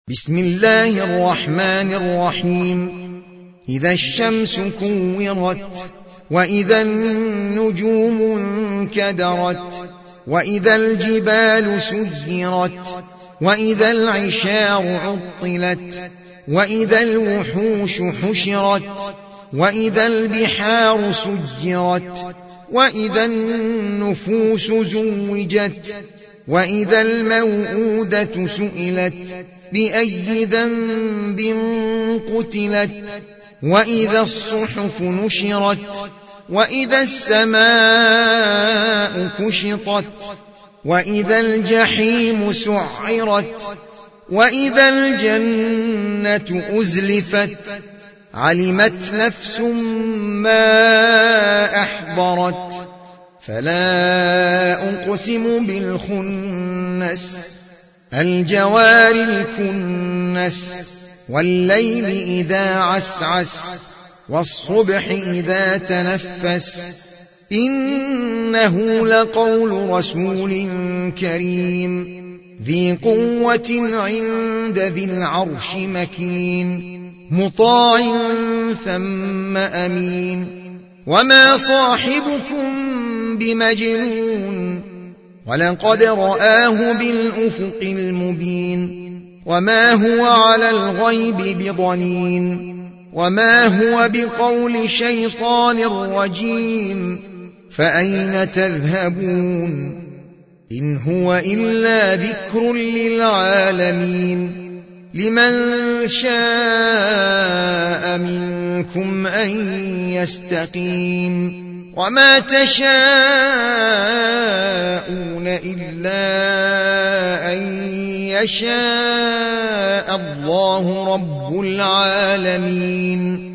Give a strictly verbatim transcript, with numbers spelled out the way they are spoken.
بسم الله الرحمن الرحيم. إذا الشمس كورت، وإذا النجوم انكدرت، وإذا الجبال سيرت، وإذا العشار عطلت، وإذا الوحوش حشرت، وإذا البحار سجرت، وإذا النفوس زوجت، وإذا الموءودة سئلت بأي ذنب قتلت، وإذا الصحف نشرت، وإذا السماء كشطت، وإذا الجحيم سعرت، وإذا الجنة أزلفت، علمت نفس ما أحضرت. فلا أقسم بالخنس، الجوار الكنس، والليل إذا عسعس، والصبح إذا تنفس، إنه لقول رسول كريم ذي قوة عند ذي العرش مكين، مطاع ثم أمين. وما صاحبكم بمجنون، ولقد رآه بالأفق المبين. وما هو على الغيب بضنين، وما هو بقول شيطان رجيم. فأين تذهبون؟ إن هو إلا ذكر للعالمين. لمن شاء منكم أن يستقيم. وما تشاءون إلا أن يشاء الله رب العالمين.